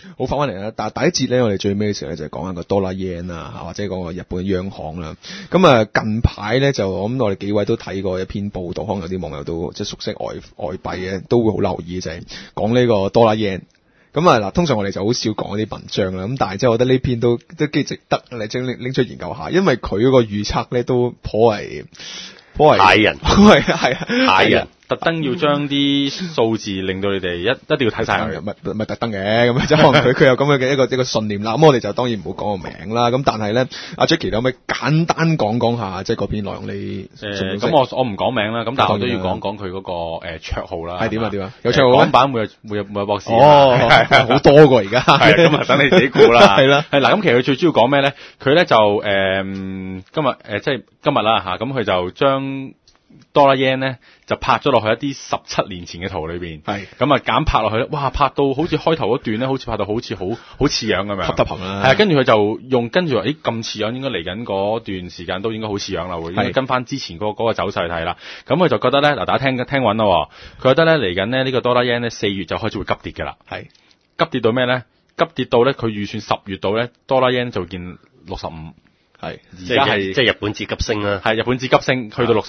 好翻嚟啦。但係第一節咧，我哋最尾嘅時候咧就係講緊個多啦 yen 啊，或者講個日本央行啦。咁啊近排咧就我諗我哋幾位都睇過一篇報道，可能有啲網友都即係熟悉外幣嘅，都會好留意就係講呢個多啦 yen。咁啊嗱，通常我哋就好少講啲文章啦，咁但係即係我覺得呢篇都幾值得你拎出研究下，因為佢嗰個預測咧都頗為嚇人， 係嚇人。 特登要將啲數字令到你哋一定要睇晒佢， 唔係特登嘅，咁即係可能佢有咁樣嘅一個信念啦。咁我哋就當然唔好講個名啦。咁但係咧，阿 Jackie 可唔可以簡單講下即係嗰篇內容你？ 咁我唔講名啦，咁但係我都要講佢嗰個綽號啦。 係點啊？有綽號港版每日博士。 哦，係好多個而家。 係咁啊，等你自己估啦。 係啦。 係嗱，咁其實佢最主要講咩咧？佢咧就即係今日啦嚇，咁佢就將多啦 yen 咧就拍咗落去一啲17年前嘅圖裏邊，係咁啊揀拍落去咧，哇拍到好似開頭嗰段咧，好似拍到好似好似樣咁樣， 合得棚啦。 係啊，跟住佢就跟住話，咁似樣，應該嚟緊嗰段時間都應該好似樣啦，會應該跟翻之前嗰個走勢睇啦。咁佢就覺得咧，嗱大家聽穩啦，佢覺得咧嚟緊咧呢個多啦 yen 咧4月就開始會急跌嘅啦，係急跌到咩咧？急跌到咧佢預算10月度咧多啦 yen 就見65，係而家係即係日本紙急升啦， 係日本紙急升去到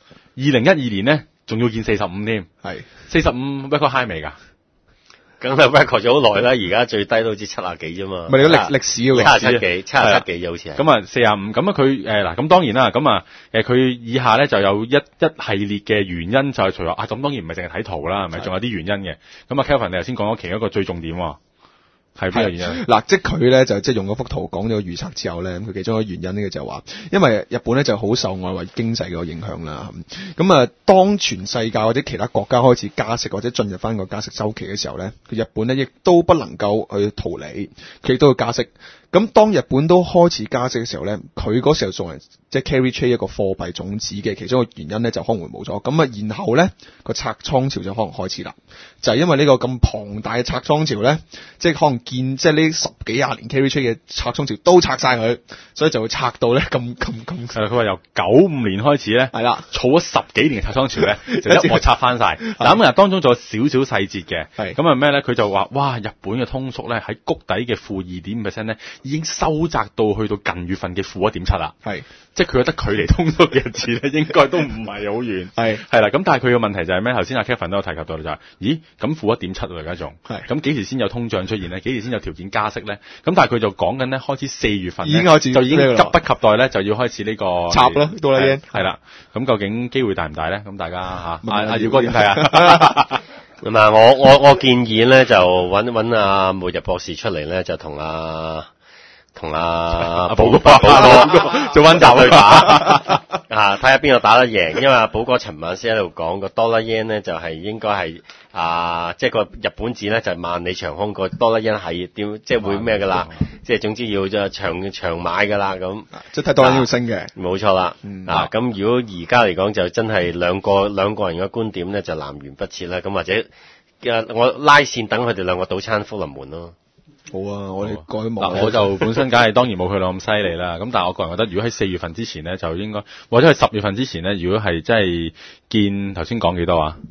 65。2012年咧，仲要見45添，係45 record high 未㗎？ 梗係 record 咗好耐啦，而家最低都好似70幾啫嘛。 咪你個歷史嘅 77幾，77幾好似係。 咁啊45，咁啊佢嗱，咁當然啦，咁啊佢以下咧就有一系列嘅原因，就係除咗咁當然唔係淨係睇圖啦，係咪？仲有啲原因嘅。咁啊 Kelvin 你頭先講咗其中一個最重點喎。係咩原因？ 嗱，即係佢咧就即係用嗰幅圖講咗個預測之後咧，佢其中一個原因咧就話，因為日本咧就好受外圍經濟嘅影響啦。咁啊，當全世界或者其他國家開始加息或者進入翻個加息週期嘅時候咧，日本咧亦都不能夠去逃離，佢亦都要加息。咁當日本都開始加息嘅時候咧，佢嗰時候作為即係 carry trade 一個貨幣種子嘅其中一個原因咧，就可能會冇咗。咁啊，然後咧個拆倉潮就可能開始啦，就係因為呢個咁龐大嘅拆倉潮咧，即係可能即係呢10幾廿年 carry trade 嘅拆倉潮都拆晒佢，所以就會拆到咧咁。 係啦，佢話由95年開始咧，係啦，儲咗10幾年嘅拆倉潮咧，就一鑊拆翻晒。嗱咁啊，當中仲有少少細節嘅，係咁啊咩咧？佢就話哇，日本嘅通縮咧喺谷底嘅-2.5% 咧，已經收窄到去到近月份嘅-1.7%啦。係，即係佢覺得距離通縮嘅日子咧，應該都唔係好遠。係啦，咁但係佢嘅問題就係咩？頭先阿 Kevin 都有提及到就係，咦，咁-1.7喎而家仲，係咁幾時先有通脹出現咧？幾時先有條件加息咧？咁但係佢就講緊咧，開始4月份已經開始就已經急不及待咧，就要開始呢個插咯，多啦 yen 係啦。咁究竟機會大唔大咧？咁大家阿耀哥點睇啊？ 咁啊，我建議咧就揾阿末日博士出嚟咧，就同阿寶哥做溫習去打睇下邊個打得贏。因為阿寶哥尋晚先喺度講個多啦 yen 咧，就係應該係即係個日本紙咧就係萬里長空，個多啦 yen 係點即係會咩噶啦？即係總之要就長買噶啦咁。即係睇多啦 yen 要升嘅，冇錯啦。咁如果而家嚟講就真係兩個人嘅觀點咧就南轅北轍啦。咁或者我拉線等佢哋兩個賭餐福臨門咯。 好啊，我哋改冇。 我就本身梗係當然冇佢兩咁犀利啦。咁但係我個人覺得，如果喺4月份之前咧，就應該或者係10月份之前咧，如果係真係見頭先講幾多啊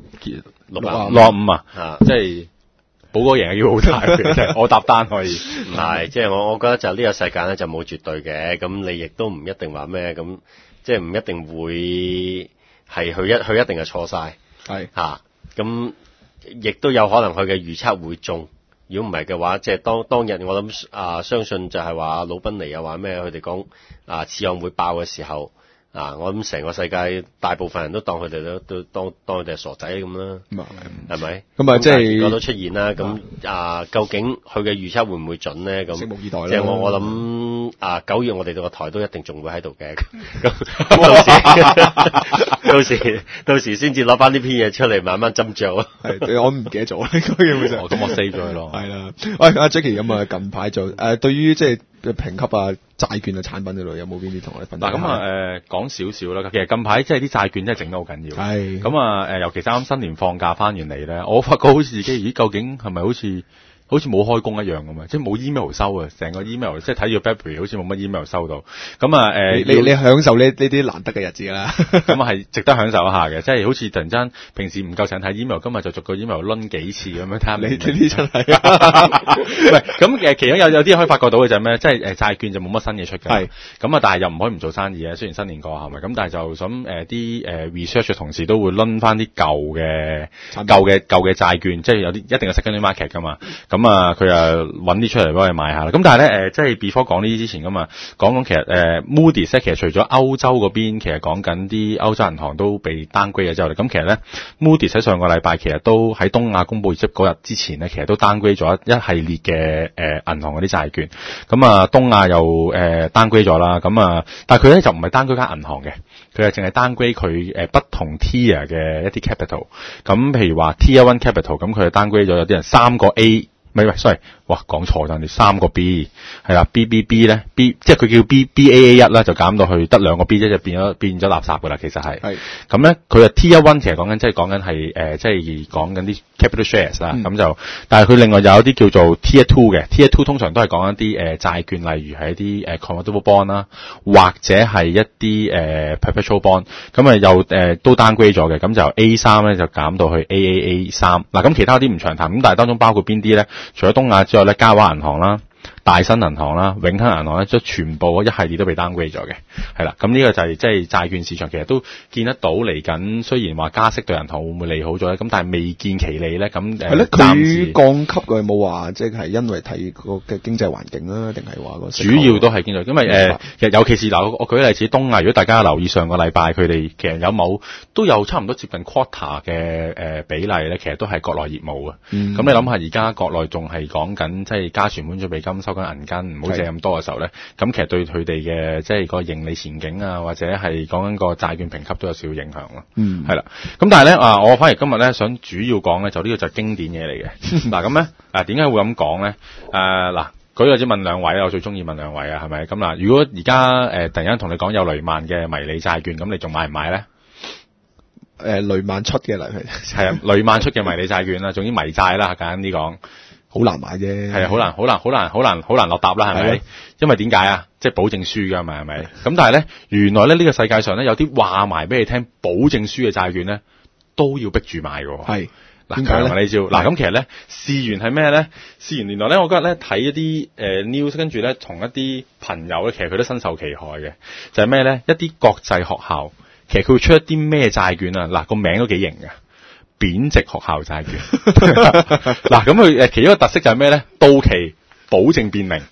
？65啊，即係寶哥贏要好大嘅，我搭單可以。 唔係，即係我覺得就呢個世界咧就冇絕對嘅。咁你亦都唔一定話咩咁，即係唔一定會係佢一定係錯晒。係嚇，咁亦都有可能佢嘅預測會中。如果唔係嘅話，即係當日我諗相信就係話魯賓尼又話咩？佢哋講次按會爆嘅時候我諗成個世界大部分人都當佢哋都當佢哋係傻仔咁啦，係咪？咁啊，即係結果都出現啦。咁究竟佢嘅預測會唔會準咧？咁拭目以待啦。即係我諗9月我哋個台都一定仲會喺度嘅。咁到時先至攞翻呢篇嘢出嚟慢慢斟酌啊。 係，我唔記得咗呢個嘢就。 咁我 save 咗佢咯。 係啦，喂，阿 Jackie 咁啊，近排就對於即係評級債券嘅產品嗰度有冇邊啲同我哋分享？ 嗱，咁講少少啦。其實近排即係啲債券真係整得好緊要。係。咁尤其啱啱新年放假翻完嚟咧，我發覺好似自己，咦，究竟係咪好似好似冇開工一樣咁啊，即係冇 email 收啊，成個 email 即係睇住 BlackBerry 好似冇乜 email 收到。咁啊你享受呢啲難得嘅日子啦。 咁啊係值得享受一下嘅，即係好似突然間平時唔夠成睇 email， 今日就逐個 email 掄幾次咁樣睇下。 你呢啲真係唔係咁其中有啲可以發覺到嘅就係咩？即係債券就冇乜新嘢出嘅。係咁啊，但係又唔可以唔做生意啊。雖然新年過後咪咁，但係就想啲research 嘅同事都會掄翻啲舊嘅債券，即係有啲一定嘅 secondary market 噶嘛。咁啊，佢啊揾啲出嚟幫你買下啦。咁但係咧即係 before 講呢啲之前咁啊，講其實Moody's 其實除咗歐洲嗰邊，其實講緊啲歐洲銀行都被 downgrade 咗之後，咁其實咧 Moody's 喺上個禮拜其實都喺東亞公佈業績嗰日之前咧，其實都 downgrade 咗一系列嘅銀行嗰啲債券。咁啊，東亞又downgrade 咗啦。咁啊，但係佢咧就唔係 downgrade 間銀行嘅，佢係淨係 downgrade 佢不同 tier 嘅一啲 capital。咁譬如話 Tier 1 capital， 咁佢係 downgrade 咗有啲人3個 A。唔係 sorry， 哇講錯咗，你3個 B 係啦 ，BBB 咧 B 即係佢叫 BAA1 啦，就減到去得2個 B 啫，就變咗垃圾噶啦，其實係。係咁咧，佢啊 Tier 1其實講緊即係講緊係即係講緊啲 capital shares 啦，咁就但係佢另外有一啲叫做 Tier 2嘅 ，Tier 2通常都係講一啲債券，例如係一啲convertible bond 啦，或者係一啲perpetual bond， 咁啊又都 downgrade 咗嘅，咁就 A3 咧就減到去 AAA3。嗱咁其他啲唔詳談，咁但係當中包括邊啲咧？除咗東亞之外咧，嘉華銀行啦、大新銀行啦、永亨銀行咧，即係全部一系列都被 downgrade 咗嘅，係啦。咁呢個就係即係債券市場，其實都見得到嚟緊。雖然話加息對銀行會唔會利好咗咧，咁但係未見其利咧。咁係咧，佢降級佢冇話即係因為睇個嘅經濟環境啦，定係話個主要都係經濟，因為其實尤其是嗱，我舉例子東亞，如果大家留意上個禮拜佢哋其實都有差唔多接近 quarter 嘅比例咧，其實都係國內業務嘅。咁你諗下，而家國內仲係講緊即係加存款準備金收緊銀根，唔好借咁多嘅時候咧，咁其實對佢哋嘅即係個盈利前景啊，或者係講緊個債券評級都有少少影響咯。係啦。咁但係咧我反而今日咧想主要講咧，就呢個就係經典嘢嚟嘅。嗱咁咧點解會咁講咧？嗱舉個例子問兩位，我最中意問兩位啊，係咪？咁嗱，如果而家突然間同你講有雷曼嘅迷你債券，咁你仲買唔買咧？ 雷曼出嘅係啊，雷曼出嘅迷你債券啦，總之迷債啦，簡單啲講。 好難買啫， 係啊，好難落答啦，係咪？因為點解啊？即係保證輸噶嘛，係咪？咁但係咧，原來咧呢個世界上咧有啲話埋俾你聽，保證輸嘅債券咧都要逼住買嘅。係嗱，強啊呢招。嗱，咁其實咧，事源係咩咧？事源原來咧，我今日咧睇一啲news， 跟住咧同一啲朋友咧，其實佢都身受其害嘅。就係咩咧？一啲國際學校，其實佢會出一啲咩債券啊？嗱，個名都幾型嘅。貶值學校債券嗱，咁佢其中一個特色就係咩咧？到期保證變零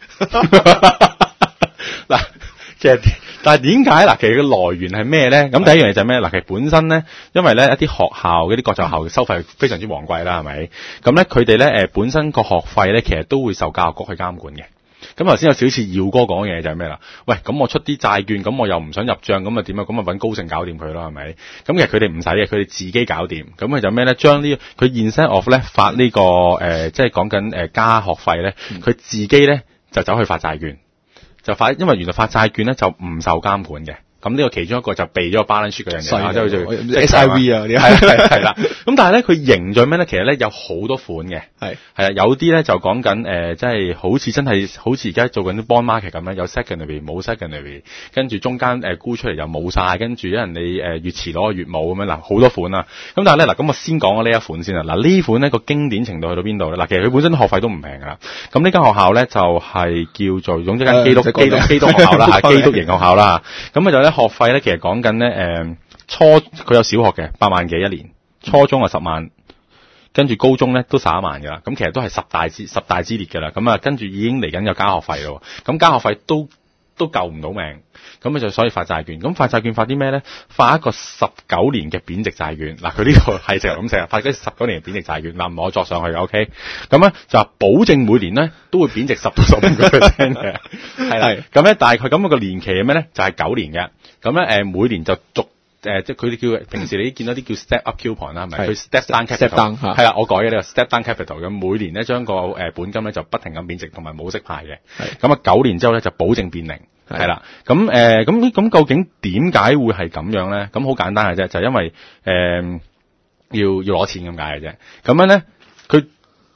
嗱，其實但係點解嗱？其實個來源係咩咧？咁第一樣嘢就係咩？嗱，其實本身咧，因為咧一啲學校嗰啲國際學校嘅收費非常之昂貴啦，係咪？咁咧佢哋咧本身個學費咧，其實都會受教育局去監管嘅。咁頭先有少似耀哥講嘅嘢就係咩啦？喂，咁我出啲債券，咁我又唔想入帳，咁啊點啊？咁啊揾高盛搞掂佢咯，係咪？咁其實佢哋唔使嘅，佢哋自己搞掂。咁佢就咩咧？將呢佢 instead of 咧發呢個即係講緊加學費咧，佢自己咧就走去發債券，因為原來發債券咧就唔受監管嘅。咁呢個其中一個就避咗個 balance sheet 嗰樣嘢啦，即係 SIV 啊， 係啦。咁但係咧，佢贏咗咩咧？其實咧有好多款嘅，係啊，有啲咧就講緊即係好似真係好似而家做緊啲 bond market 咁樣，有 secondary 冇 secondary， 跟住中間沽出嚟又冇晒，跟住因為你越遲攞越冇咁樣嗱，好多款啊。咁但係咧嗱，咁我先講呢一款先啦。嗱呢款呢個經典程度去到邊度咧？嗱，其實佢本身學費都唔平噶啦。咁呢間學校咧就係叫做總之間基督學校啦，基督型學校啦。咁就咧。學費咧，其實講緊咧，佢有小學嘅8萬幾一年，初中啊10萬，跟住高中咧都11萬噶啦，咁其實都係十大之列噶啦，咁啊跟住已經嚟緊有加學費咯，咁加學費都救唔到命，咁就所以發債券，咁發債券發啲咩咧？發一個19年嘅貶值債券，嗱佢呢個係成日咁寫，發嗰19年嘅貶值債券，嗱唔可以作上去嘅 ，OK， 咁咧就保證每年咧都會貶值10到15% 嘅，係啦，咁咧但係佢咁個年期係咩咧？就係9年嘅。咁咧每年就逐即係佢哋叫平時你見到啲叫 step up coupon 啦，係咪？佢 step down capital 係啦，我改嘅呢個 step down capital， 咁每年咧將個本金咧就不停咁貶值，同埋冇息派嘅。咁啊9年之後咧就保證變零，係啦。咁究竟點解會係咁樣咧？咁好簡單嘅啫，就係因為要攞錢咁解嘅啫。咁樣咧佢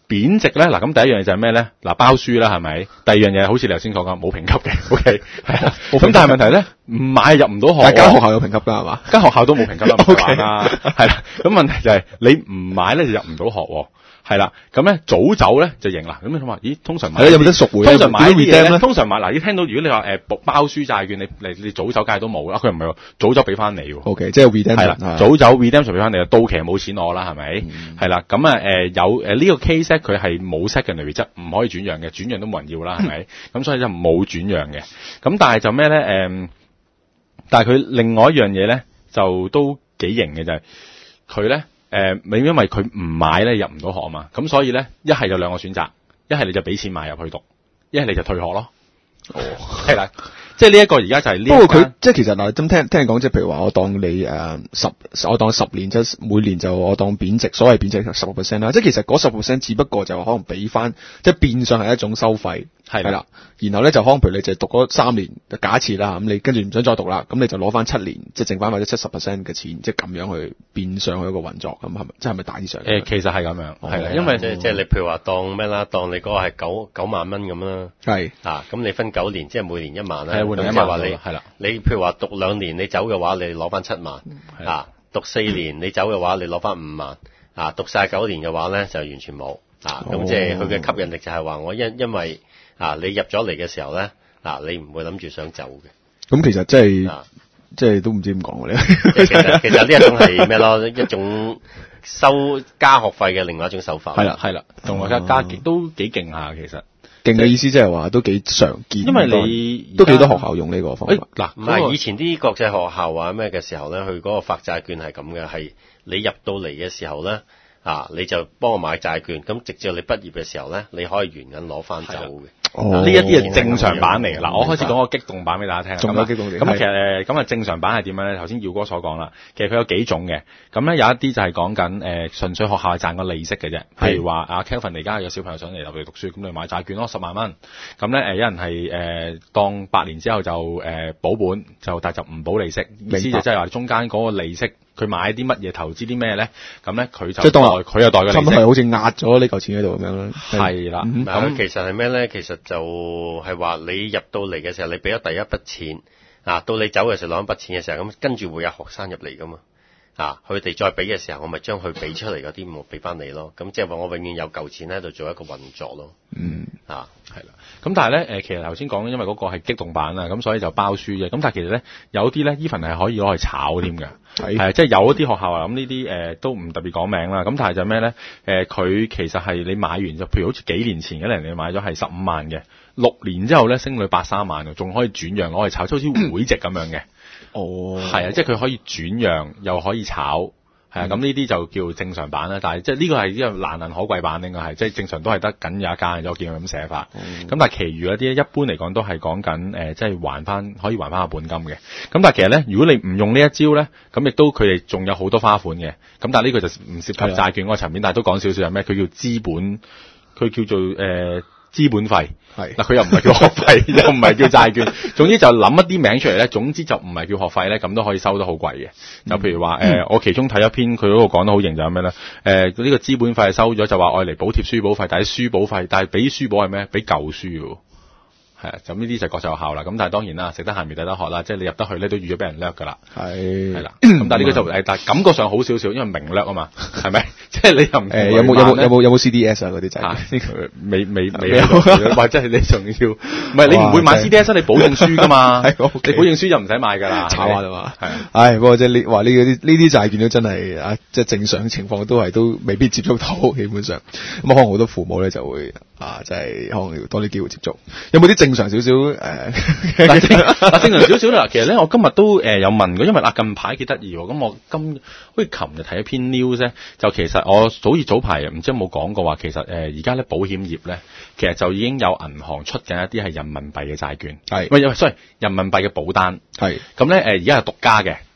貶值咧，嗱咁第一樣嘢就係咩咧？嗱包輸啦，係咪？第二樣嘢好似你頭先講冇評級嘅 ，OK 係啊。咁但係問題咧，唔買入唔到學， 但間學校有評級㗎係嘛？ 間學校都冇評級啦，唔係啦，係啦。咁問題就係你唔買咧就入唔到學喎。係啦，咁咧早走咧就贏啦。咁你話，咦？通常買有冇得贖回？ 通常買啲嘢咧，通常買嗱，你聽到如果你話包輸債券，你早走梗係都冇啦。佢唔係喎，早走俾翻你喎。 OK， 即係 redemption 係啦，早走 redemption 俾翻你，到期冇錢攞啦，係咪？係啦，咁有呢個 case 咧，佢係冇 secondary 質，唔可以轉讓嘅，轉讓都冇人要啦，係咪？咁所以就冇轉讓嘅。咁但係就咩咧？但係佢另外一樣嘢咧，就都幾型嘅就係佢咧。因為佢唔買咧入唔到學啊嘛，咁所以咧一係就兩個選擇，一係你就俾錢買入去讀，一係你就退學咯。哦，係啦，即係呢一個而家就係呢。不過佢即係其實嗱，咁聽你講，即係譬如話我當你我當10年，即係每年就我當貶值，所謂貶值10% 啦，即係其實嗰10%只不過就可能俾翻，即係變相係一種收費。係啦，然後咧就可能譬如你就讀嗰3年，假設啦，咁你跟住唔想再讀啦，咁你就攞翻7年，即係剩翻或者70% 嘅錢，即係咁樣去變相去一個運作，咁係咪？即係咪大致上？ 其實係咁樣，係啦，因為即係你譬如話當咩啦，當你嗰個係9萬蚊咁啦， 係咁你分9年，即係每年1萬啦， 係換1萬話你係啦，你譬如話讀2年你走嘅話，你攞翻7萬，讀4年你走嘅話，你攞翻5萬，讀晒9年嘅話咧就完全冇，咁即係佢嘅吸引力就係話我因為。你入咗嚟嘅時候咧，你唔會諗住想走嘅。 咁其實即係都唔知點講咧。 其實呢一種係咩咯？一種加學費嘅另外一種手法。 係啦，同埋加都幾勁下其實。 勁嘅意思即係話都幾常見。因為你都幾多學校用呢個方法。 嗱，唔係以前啲國際學校啊咩嘅時候咧，佢嗰個發債券係咁嘅，係你入到嚟嘅時候咧。你就幫我買債券，咁直至你畢業嘅時候咧，你可以原銀攞翻走嘅。 呢一啲係正常版嚟嘅。嗱，我開始講個激動版俾大家聽。 仲有激動啲。 咁其實咁正常版係點樣咧？頭先耀哥所講啦，其實佢有幾種嘅。咁咧有一啲就係講緊純粹學校係賺個利息嘅啫。譬如話阿 Kelvin 而家有小朋友想嚟讀書，咁你買債券咯，10萬蚊。咁咧有人係當8年之後就保本，但就唔保利息。意思就即係話中間嗰個利息。佢買啲乜嘢投資啲咩咧？咁咧佢就即係佢又代嘅利息，差唔多係好似壓咗呢嚿錢喺度咁樣啦。 係啦， 咁其實係咩咧？其實就係話你入到嚟嘅時候，你俾咗第一筆錢，到你走嘅時候攞一筆錢嘅時候，咁跟住會有學生入嚟噶嘛。佢哋再俾嘅時候，我咪將佢俾出嚟嗰啲，我俾翻你咯。咁即係話我永遠有嚿錢喺度做一個運作咯。 係啦。咁但係咧，其實頭先講因為嗰個係激動版啦，咁所以就包輸嘅。咁但係其實咧，有啲咧 even 係可以攞去炒添嘅。係即係有一啲學校啊，咁呢啲都唔特別講名啦。咁但係就咩咧？佢其實係你買完就，譬如好似幾年前嘅你買咗係15萬嘅，6年之後咧升到83萬嘅，仲可以轉讓攞去炒，即好似會籍咁樣嘅。係啊，即係佢可以轉讓又可以炒，係啊，咁呢啲就叫正常版啦。但係即係呢個係呢個難能可貴版，應該係即係正常都係得僅有一間，我見佢咁寫法。咁但係其餘嗰啲一般嚟講都係講緊即係可以還翻下本金嘅。咁但係其實咧，如果你唔用呢一招咧，咁亦都佢哋仲有好多花款嘅。咁但係呢個就唔涉及債券嗰個層面，但係都講少少係咩？佢叫資本，佢叫做資本費。嗱，佢又唔係叫學費，又唔係叫債券，總之就諗一啲名出嚟咧。總之就唔係叫學費咧，咁都可以收得好貴嘅。就譬如話我其中睇一篇佢嗰個講得好型就係咩咧？呢個資本費收咗就話愛嚟補貼書簿費，但係書簿費，但係俾書簿係咩？俾舊書喎。係啊，咁呢啲就國際學校啦。咁但係當然啦，食得鹹魚抵得渴啦，即係你入得去咧都預咗俾人掠噶啦。係啦。咁但係呢個就但係感覺上好少少，因為明掠啊嘛，係咪？即係你又唔有冇 CDS 啊嗰啲仔？ 未或者係你仲要唔係你唔會買 CDS， 你保證書噶嘛？你保證書就唔使買噶啦， 炒下啦嘛。係，不過即係你話呢啲債券都真係即係正常情況都未必接觸到，基本上咁可能好多父母咧就會即係可能要多啲機會接觸。有冇啲正常少少正常少少啦。其實咧，我今日都有問過，因為近排幾得意喎。咁我好似琴日睇一篇 news 咧，就其實我好似早排唔知有冇講過話，其實而家咧保險業咧，其實就已經有銀行出緊一啲係人民幣嘅債券，sorry 人民幣嘅保單，咁咧而家係獨家嘅。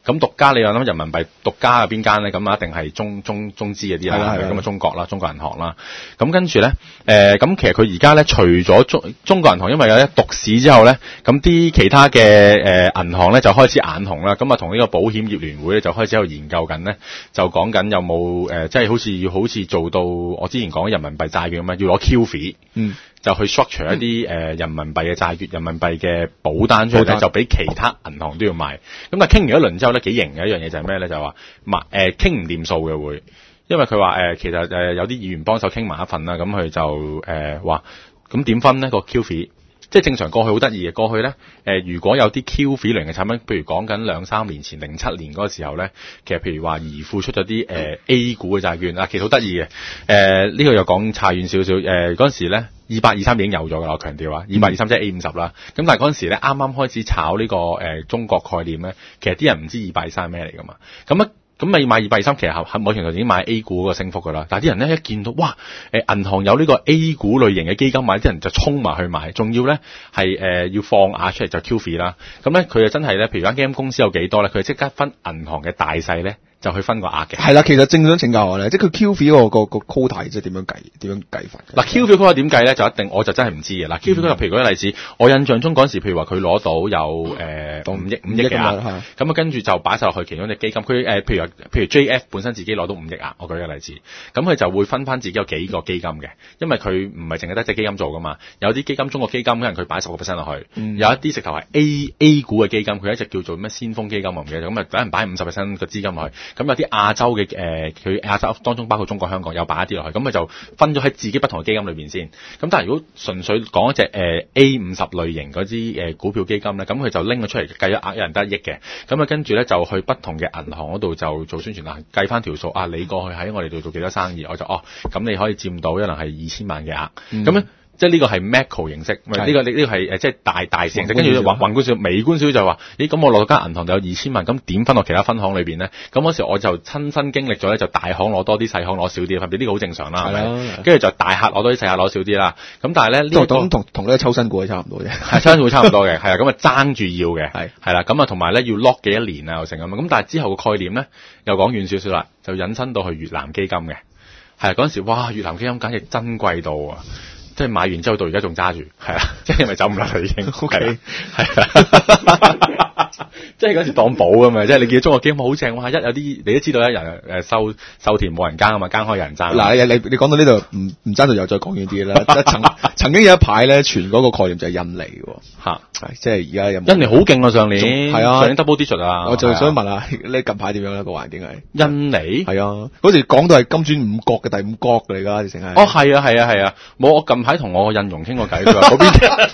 咁獨家你又諗人民幣獨家係邊間咧？咁啊一定係中資嗰啲啦，咁啊中國啦，中國銀行啦。咁跟住咧，咁其實佢而家咧除咗中國銀行，因為有一獨市之後咧，咁啲其他嘅銀行咧就開始眼紅啦。咁啊同呢個保險業聯會咧就開始喺度研究緊咧，就講緊有冇即係好似做到我之前講人民幣債券咁樣，要攞 QF，就去 structure 一啲人民幣嘅債券、人民幣嘅保單出嚟咧，就俾其他銀行都要賣。咁但係傾完一輪之後咧，幾型嘅一樣嘢就係咩咧？就係話傾唔掂數嘅會，因為佢話其實有啲議員幫手傾埋一份啦，咁佢就話咁點分呢個 QF？即係正常過去好得意嘅，過去咧如果有啲 QF 類嘅產品，譬如講緊2-3年前07年嗰個時候咧，其實譬如話宜富出咗啲A 股嘅債券其實好得意嘅。呢個又講差遠少少。嗰陣時咧2823已經有咗㗎啦，我強調啊，2823即係 A50啦。咁但係嗰陣時咧啱啱開始炒呢個中國概念咧，其實啲人唔知2823係咩嚟㗎嘛。咁你買2823，其實喺某程度已經買 A 股嗰個升幅㗎啦。但係啲人咧一見到哇，銀行有呢個 A 股類型嘅基金買，啲人就衝埋去買，仲要咧係要放額出嚟就 QF 啦。咁咧佢就真係咧，譬如間基金公司有幾多咧，佢即刻分銀行嘅大細咧，就去分個額嘅。係啦，其實正想請教我咧，即係佢 QF 個 quota 即係點樣計法？ 嗱 QF 嗰個點計咧，就一定我就真係唔知嘅。嗱 QF 嗰個譬如舉個例子，我印象中嗰陣時，譬如話佢攞到有5億嘅額，咁啊跟住就擺晒落去其中隻基金。佢譬如 JF 本身自己攞到5億額，我舉個例子，咁佢就會分翻自己有幾個基金嘅，因為佢唔係淨係得隻基金做噶嘛，有啲基金中國基金可能佢擺10%落去，有一啲直頭係 A 股嘅基金，佢一隻叫做咩先鋒基金我唔記得，咁啊等人擺50%嘅資金落去，咁有啲亞洲嘅佢亞洲當中包括中國香港有擺一啲落去，咁佢就分咗喺自己不同嘅基金裏邊先。咁但係如果純粹講一隻A50類型嗰啲股票基金咧，咁佢就拎咗出嚟計咗額，有人得1億嘅，咁啊跟住咧就去不同嘅銀行嗰度就做宣傳啦，計翻條數啊，你過去喺我哋度做幾多生意，我就咁你可以佔到可能係2000萬嘅額，咁咧。即係呢個係 macro 形式，呢個係即係大形式，跟住宏觀少、微觀少就話，咁我落咗間銀行就有2000萬，咁點分落其他分行裏邊咧？咁嗰時我就親身經歷咗咧，就大行攞多啲，細行攞少啲嘅分別，呢個好正常啦，係咪？跟住就大客攞多啲，細客攞少啲啦。咁但係咧呢個同呢個抽新股係差唔多嘅， 係抽新股差唔多嘅，係啊，咁啊爭住要嘅，係啦，咁啊同埋咧要 lock 幾多年啊又成咁樣。咁但係之後個概念咧又講遠少少啦，就引申到去越南基金嘅，係嗰陣時哇越南基金簡直珍貴到啊！即係買完之後到而家仲揸住，係啊，即係因為走唔甩啦已經。O K， 係啊，即係嗰時當寶㗎嘛，即係你見到中國基金好正哇！有啲你都知道一人收田冇人耕啊嘛，耕開有人爭。 嗱，你講到呢度唔爭到又再講遠啲啦。曾經有一排咧，傳嗰個概念就係印尼喎。嚇，即係而家印尼好勁啊！上年係啊，上年 double digit 啊！ 我就想問下你近排點樣咧個環境係？ 印尼係啊，嗰時講到係金磚五國嘅第五國嚟㗎，直情係。 哦，係啊，冇我近排同我印傭傾過偈，佢話嗰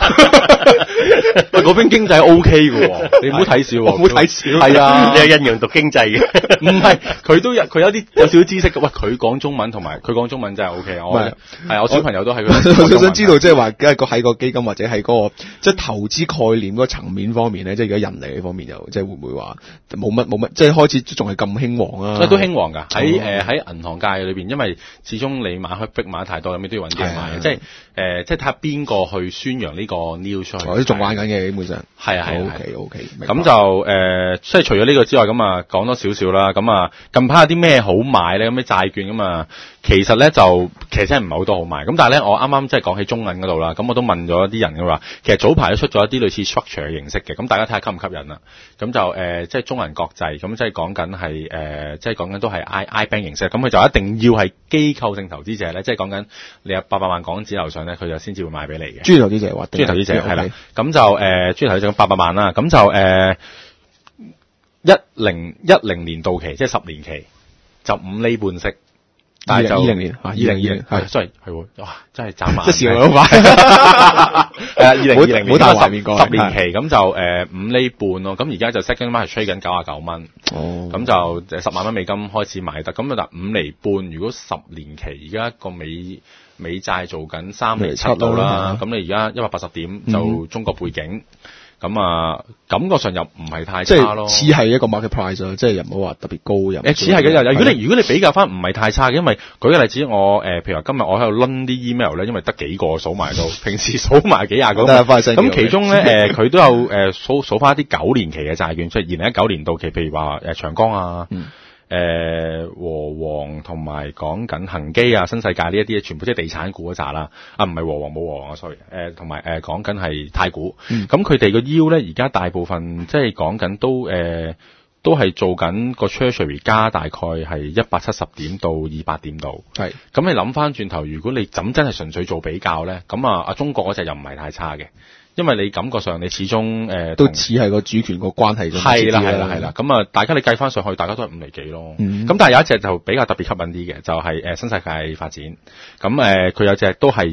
邊經濟 O K 嘅喎，你唔好睇笑喎， 唔好睇笑。 係啊，你係印傭讀經濟嘅， 唔係佢有少少知識嘅。喂，佢講中文同埋佢講中文真係 O K 啊！我小朋友都係佢。 我想知道即係話喺個基金或者喺嗰個即係投資概念嗰個層面方面咧，即係而家印尼呢方面又即係會唔會話冇乜，即係開始仲係咁興旺啊？ 都興旺㗎，喺銀行界裏邊，因為始終你逼買太多，咁你都要揾啲人買，即係睇下邊個去宣揚呢個 news 出去。我仲玩緊嘅基本上。係啊 OK， 咁就即係除咗呢個之外，咁啊講多少少啦。咁啊近排有啲咩好買咧？咁啲債券咁啊，其實咧就其實真係唔係好多好買。咁但係咧，我啱啱即係講起中銀嗰度啦，咁我都問咗一啲人嘅話，其實早排都出咗一啲類似 structure 嘅形式嘅，咁大家睇下吸唔吸引啦。咁就即係中銀國際，咁即係講緊係即係講緊都係 iBank 形式，咁佢就一定要係機構性投資者咧，即係講緊你有800萬港紙樓上咧，佢就先至會賣俾你嘅。 專業投資者或專業投資者係啦，咁就專業投資者800萬啦，咁就10年到期，即係10年期，就5厘半息。但係就 20年係 ，sorry 係喎，哇，真係眨眼， 即係時間好快。 2020年好大畫面過 10年期，咁就5厘半咯。咁而家就 second market 係 trade 緊99蚊，咁就10萬蚊美金開始買得。咁啊，但5厘半，如果10年期，而家個美美債做緊3厘7度啦，咁你而家180點就中國背景。咁啊，感覺上又唔係太差咯， 即係似係一個 market price 咯，即係又唔好話特別高又。 似係嘅，如果你比較翻唔係太差嘅，因為舉個例子，我譬如話今日我喺度攆啲 email 咧，因為得幾個數埋到，平時數埋幾廿個。咁其中咧佢都有數翻一啲9年期嘅債券，即係2019年到期，譬如話長江啊。和黃同埋講緊恒基啊、新世界呢一啲全部即係地產股嗰扎啦。唔係和黃冇和黃啊 ，sorry。同埋講緊係太古。咁佢哋個 yield 咧，而家大部分即係講緊都係做緊個 treasury 加大概係170點到200點度。係。咁你諗翻轉頭，如果你真係純粹做比較咧，咁啊中國嗰隻又唔係太差嘅。因為你感覺上你始終都似係個主權個關係啫。 係啦。咁啊，大家你計翻上去，大家都係5厘幾咯。咁但係有一隻就比較特別吸引啲嘅，就係新世界發展。咁佢有隻都係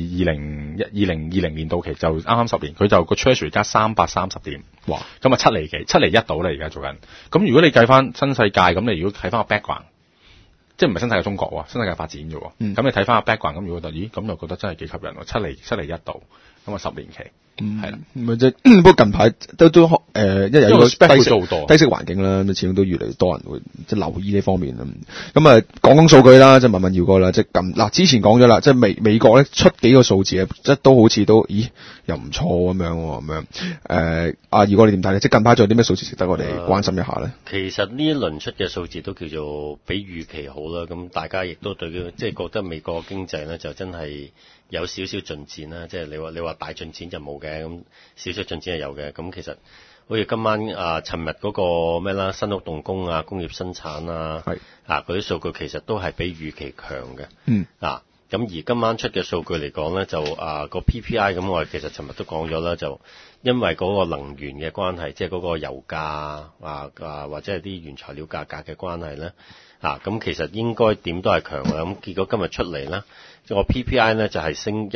2020年到期，就啱啱10年，佢就個 treasury 加330點。哇！咁啊7厘幾，7厘1到啦，而家做緊。咁如果你計翻新世界，咁你如果睇翻個 background，即係唔係新世界中國喎，新世界發展啫喎。咁你睇翻個 background，咁如果覺得咦，咁就覺得真係幾吸引喎，7厘1到，咁啊10年期。係啦， 不過近排都一日有個低息環境啦，咁始終都越嚟越多人會即係留意呢方面啦。咁啊，講數據啦，即係問耀哥啦，即係之前講咗啦，即係美國咧出幾個數字啊，即係都好似都咦又唔錯咁樣咁樣。耀哥你點睇咧？即係近排仲有啲咩數字值得我哋關心一下咧？ 其實呢一輪出嘅數字都叫做比預期好啦，咁大家亦都對即係覺得美國經濟咧就真係有少少進展啦，即係你話大進展就冇嘅，咁少少進展係有嘅。咁其實好似今晚尋日嗰個咩啦，新屋動工啊、工業生產啊，嗰啲數據其實都係比預期強嘅。咁而今晚出嘅數據嚟講咧，就個 PPI 咁，我哋其實尋日都講咗啦，就因為嗰個能源嘅關係，即係嗰個油價或者係啲原材料價格嘅關係咧，咁其實應該點都係強嘅。咁結果今日出嚟咧，個 PPI 咧就係升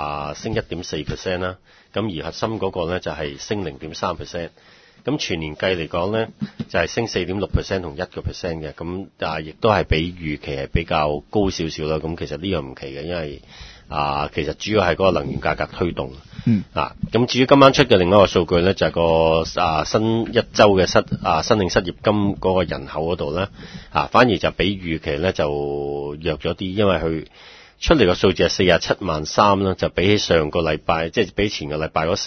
1.4% 啦，咁而核心嗰個咧就係升 0.3%。咁全年計嚟講咧，就係升 4.6% 同1%嘅，咁亦都係比預期係比較高少少啦。咁其實呢樣唔奇嘅，因為其實主要係嗰個能源價格推動。咁至於今晚出嘅另一個數據咧，就係個新一週嘅申領失業金嗰個人口嗰度咧，反而就比預期咧就弱咗啲，因為佢出嚟個數字係47.3萬啦，就比起上個禮拜，即係比前個禮拜嗰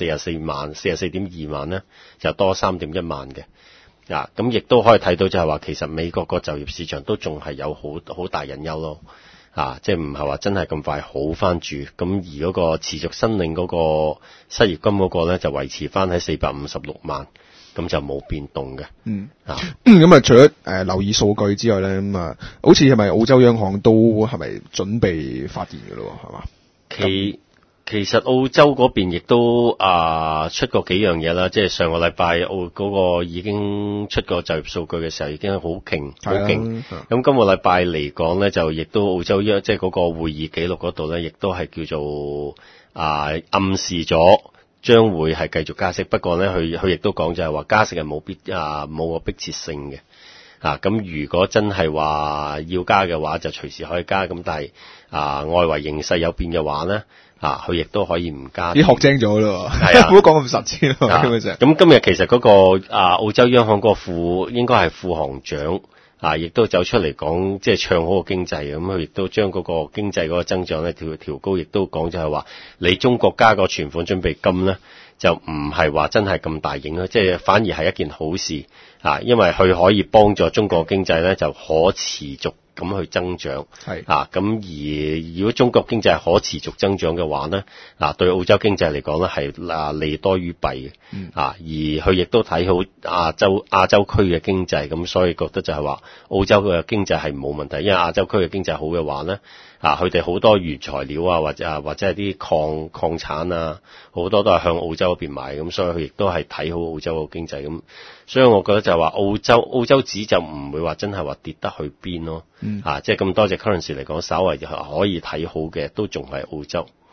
44.2萬咧，就多3.1萬嘅。咁亦都可以睇到就係話，其實美國個就業市場都仲係有好大隱憂咯。即係唔係話真係咁快好翻住。咁而嗰個持續申領嗰個失業金嗰個咧，就維持翻喺456萬。咁就冇變動嘅。 咁除咗留意數據之外咧，咁好似係咪澳洲央行都係咪準備發言嘅咯？係嘛？ 其實澳洲嗰邊亦都出過幾樣嘢啦，即係上個禮拜嗰個已經出過就業數據嘅時候已經好勁。咁今個禮拜嚟講咧，就亦都澳洲即係嗰個會議記錄嗰度咧，亦都係叫做暗示咗將會係繼續加息，不過咧佢亦都講就係話加息係冇個迫切性嘅。咁如果真係話要加嘅話，就隨時可以加。咁但係外圍形勢有變嘅話咧，佢亦都可以唔加。 啲學精咗咯，係啊，唔好講咁實先咯。咁今日其實嗰個澳洲央行嗰個應該係副行長亦都走出嚟講，即係唱好個經濟。咁佢亦都將嗰個經濟嗰個增長咧調高，亦都講就係話，你中國加個存款準備金咧，就唔係話真係咁大影響，即係反而係一件好事。因為佢可以幫助中國經濟咧就可持續咁去增長。咁而如果中國經濟係可持續增長嘅話咧，對澳洲經濟嚟講咧係利多於弊嘅。而佢亦都睇好亞洲區嘅經濟，咁所以覺得就係話澳洲嘅經濟係冇問題，因為亞洲區嘅經濟好嘅話咧，佢哋好多原材料或者係啲礦產好多都係向澳洲嗰邊買，咁所以佢亦都係睇好澳洲嘅經濟。咁所以我覺得就係話澳洲紙就唔會話真係話跌得去邊咯。即係咁多隻 currency 嚟講，稍為可以睇好嘅都仲係澳洲。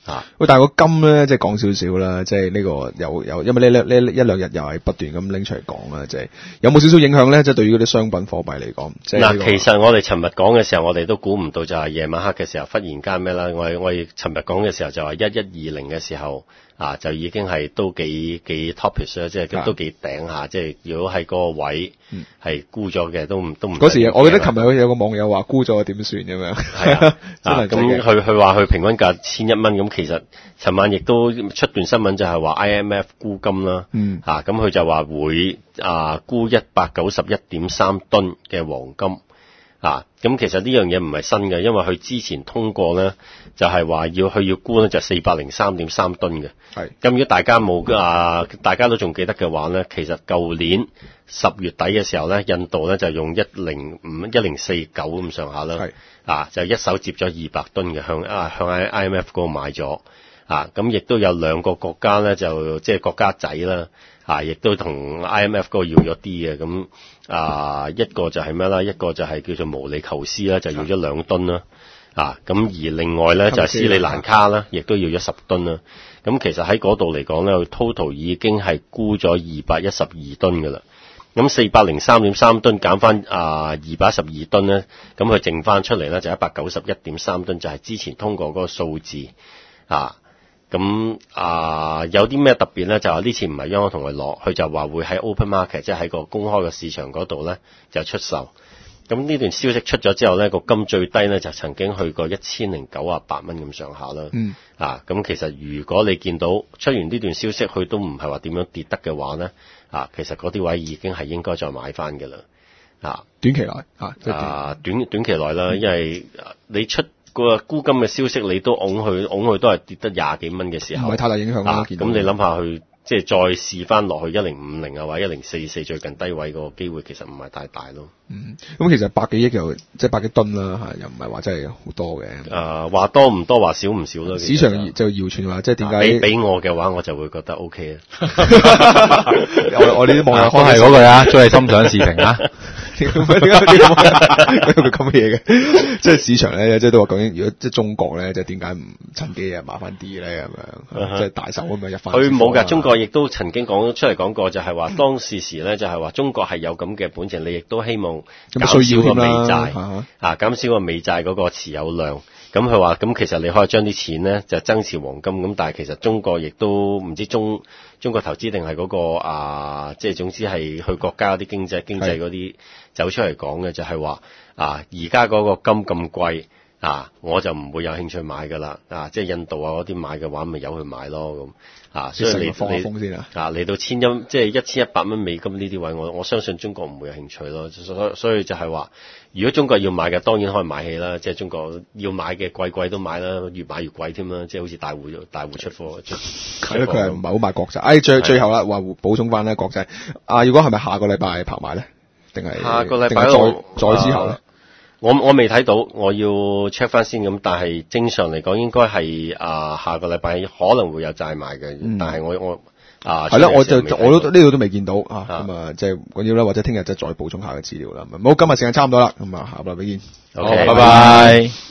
喂，但係個金咧，即係講少少啦，即係呢個有，因為呢一兩日又係不斷咁拎出嚟講啦，即係有冇少少影響咧？即係對於嗰啲商品貨幣嚟講，即係其實我哋尋日講嘅時候，我哋都估唔到就係夜晚黑嘅時候忽然間咩啦？我哋尋日講嘅時候就話1120嘅時候。就已經係都幾 topish 啦，即係都幾頂下，即係如果喺嗰個位係沽咗嘅，都唔嗰時，我記得琴日有個網友話沽咗點算咁樣。係啊，咁佢話佢平均價1100蚊，咁其實尋晚亦都出段新聞就係話 IMF 沽金啦，咁佢就話會沽191.3噸嘅黃金。咁其實呢樣嘢唔係新嘅，因為佢之前通過咧，就係話佢要沽咧就403.3噸嘅。咁如果大家大家都仲記得嘅話咧，其實舊年10月底嘅時候咧，印度咧就用1049咁上下啦，就一手接咗200噸嘅向 IMF 嗰度買咗。咁亦都有兩個國家咧，就即係國家仔啦。亦都同 IMF 嗰個要咗啲嘅，咁一個就係咩啦？一個就係叫做毛里求斯啦，就要咗2噸啦。咁而另外咧就係斯里蘭卡啦，亦都要咗10噸啦。咁其實喺嗰度嚟講咧 ，total 已經係沽咗212噸噶啦。咁403.3噸減翻212噸咧，咁佢剩翻出嚟咧就191.3噸，就係之前通過嗰個數字。咁有啲咩特別咧？就話呢次唔係央行同佢攞，佢就話會喺 open market， 即係喺個公開嘅市場嗰度咧就出售。咁呢段消息出咗之後咧，個金最低咧就曾經去過1098蚊咁上下啦。咁其實如果你見到出完呢段消息，佢都唔係話點樣跌得嘅話咧，其實嗰啲位已經係應該再買翻嘅啦。 短期內短期內啦，因為你出個沽金嘅消息，你都拱佢都係跌得20幾蚊嘅時候， 唔係太大影響啦。 咁你諗下去，即係再試翻落去1050或者1044最近低位個機會，其實唔係太大咯。 咁其實100幾億又即係100幾噸啦，又唔係話真係好多嘅。 話多唔多，話少唔少咯。 市場就謠傳話，即係點解？ 俾我嘅話，我就會覺得 OK 啊。 我呢啲網友都係嗰句啊，都係心想事成啊。 點解佢咁嘢嘅？即係市場咧，即係都話究竟，如果即係中國咧，即係點解唔趁機麻煩啲咧？咁樣即係大手咁樣一番。 佢冇㗎，中國亦都曾經出嚟講過，就係話當時咧，就係話中國係有咁嘅本錢，你亦都希望減少個美債減少個美債嗰個持有量。咁佢話咁其實你可以將啲錢咧就增持黃金，咁但係其實中國亦都唔知中國投資定係嗰個即係總之係去國家啲經濟嗰啲走出嚟講嘅，就係話而家嗰個金咁貴我就唔會有興趣買噶啦即係印度嗰啲買嘅話，咪由佢買咯咁所以你放風先嚟到即係1100蚊美金呢啲位，我相信中國唔會有興趣咯，所以就係話，如果中國要買嘅，當然可以買起啦，即係中國要買嘅貴都買啦，越買越貴添啦，即係好似大戶出貨係咯，佢係唔係好買國債？最後啦，話補充翻咧國債如果係咪下個禮拜拍賣咧？定係下個禮拜再之後咧？ 我未睇到，我要 check 翻先咁，但係正常嚟講應該係下個禮拜可能會有債賣嘅，但係我係啦，我都呢度都未見到咁即係緊要啦，或者聽日再補充下嘅資料啦。好，今日時間差唔多啦，咁下個禮拜見。 OK， 拜拜。